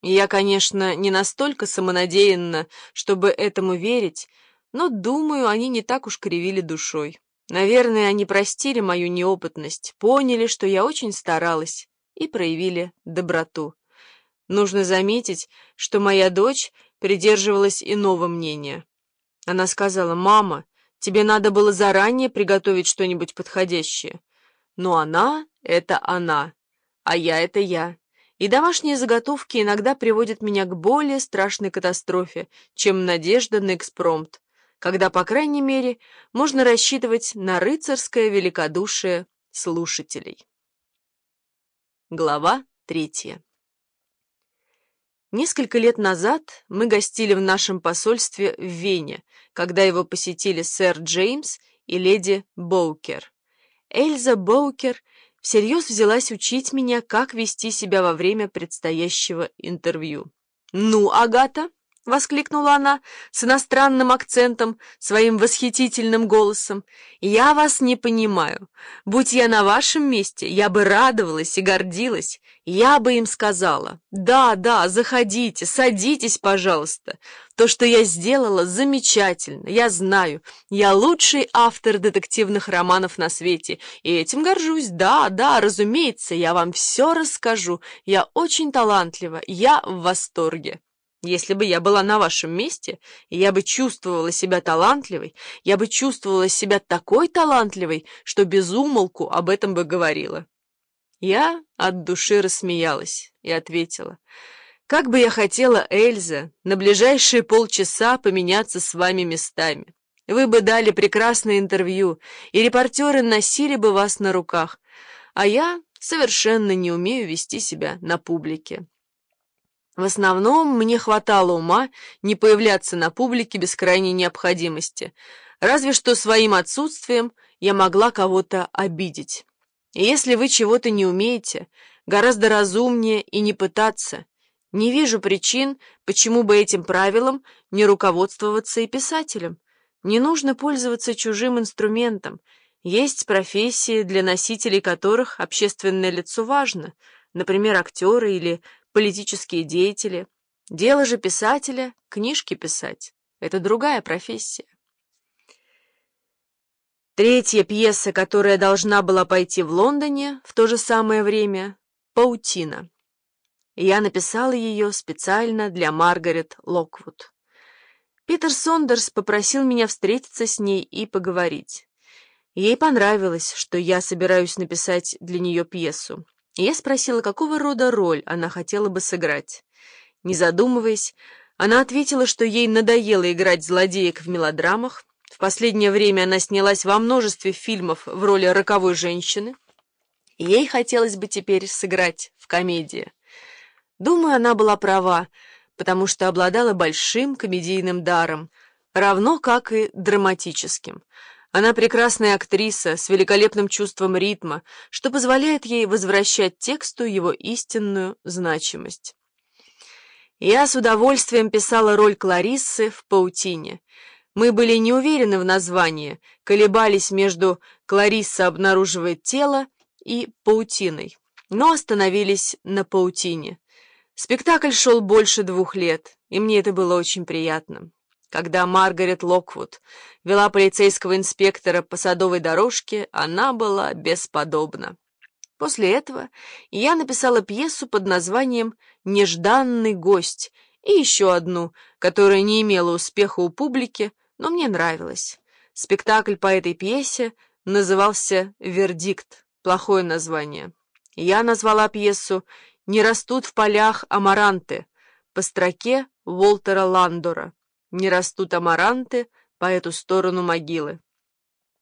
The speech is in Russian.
Я, конечно, не настолько самонадеянна, чтобы этому верить, но, думаю, они не так уж кривили душой. Наверное, они простили мою неопытность, поняли, что я очень старалась, и проявили доброту. Нужно заметить, что моя дочь придерживалась иного мнения. Она сказала: «Мама, тебе надо было заранее приготовить что-нибудь подходящее». Но она — это она, а я — это я. И домашние заготовки иногда приводят меня к более страшной катастрофе, чем надежда на экспромт, когда, по крайней мере, можно рассчитывать на рыцарское великодушие слушателей. Глава 3. Несколько лет назад мы гостили в нашем посольстве в Вене, когда его посетили сэр Джеймс и леди Боукер. Эльза Боукер всерьез взялась учить меня, как вести себя во время предстоящего интервью. «Ну, Агата!» — воскликнула она с иностранным акцентом, своим восхитительным голосом. «Я вас не понимаю. Будь я на вашем месте, я бы радовалась и гордилась. Я бы им сказала: да, да, заходите, садитесь, пожалуйста. То, что я сделала, замечательно, я знаю. Я лучший автор детективных романов на свете, и этим горжусь. Да, да, разумеется, я вам все расскажу. Я очень талантлива, я в восторге». Если бы я была на вашем месте, я бы чувствовала себя талантливой, я бы чувствовала себя такой талантливой, что без умолку об этом бы говорила. Я от души рассмеялась и ответила: «Как бы я хотела, Эльза, на ближайшие полчаса поменяться с вами местами. Вы бы дали прекрасное интервью, и репортеры носили бы вас на руках, а я совершенно не умею вести себя на публике». В основном мне хватало ума не появляться на публике без крайней необходимости, разве что своим отсутствием я могла кого-то обидеть. И если вы чего-то не умеете, гораздо разумнее и не пытаться. Не вижу причин, почему бы этим правилом не руководствоваться и писателям. Не нужно пользоваться чужим инструментом. Есть профессии, для носителей которых общественное лицо важно, например, актеры или политические деятели. Дело же писателя — книжки писать. Это другая профессия. Третья пьеса, которая должна была пойти в Лондоне в то же самое время — «Паутина». Я написала ее специально для Маргарет Локвуд. Питер Сондерс попросил меня встретиться с ней и поговорить. Ей понравилось, что я собираюсь написать для нее пьесу. Я спросила, какого рода роль она хотела бы сыграть. Не задумываясь, она ответила, что ей надоело играть злодеек в мелодрамах. В последнее время она снялась во множестве фильмов в роли роковой женщины. Ей хотелось бы теперь сыграть в комедии. Думаю, она была права, потому что обладала большим комедийным даром, равно как и драматическим. Она прекрасная актриса с великолепным чувством ритма, что позволяет ей возвращать тексту его истинную значимость. Я с удовольствием писала роль Клариссы в «Паутине». Мы были не уверены в названии, колебались между «Кларисса обнаруживает тело» и «Паутиной», но остановились на «Паутине». Спектакль шел больше 2 лет, и мне это было очень приятно. Когда Маргарет Локвуд вела полицейского инспектора по садовой дорожке, она была бесподобна. После этого я написала пьесу под названием «Нежданный гость» и еще одну, которая не имела успеха у публики, но мне нравилась. Спектакль по этой пьесе назывался «Вердикт», плохое название. Я назвала пьесу «Не растут в полях амаранты» по строке Уолтера Ландора. «Не растут амаранты по эту сторону могилы».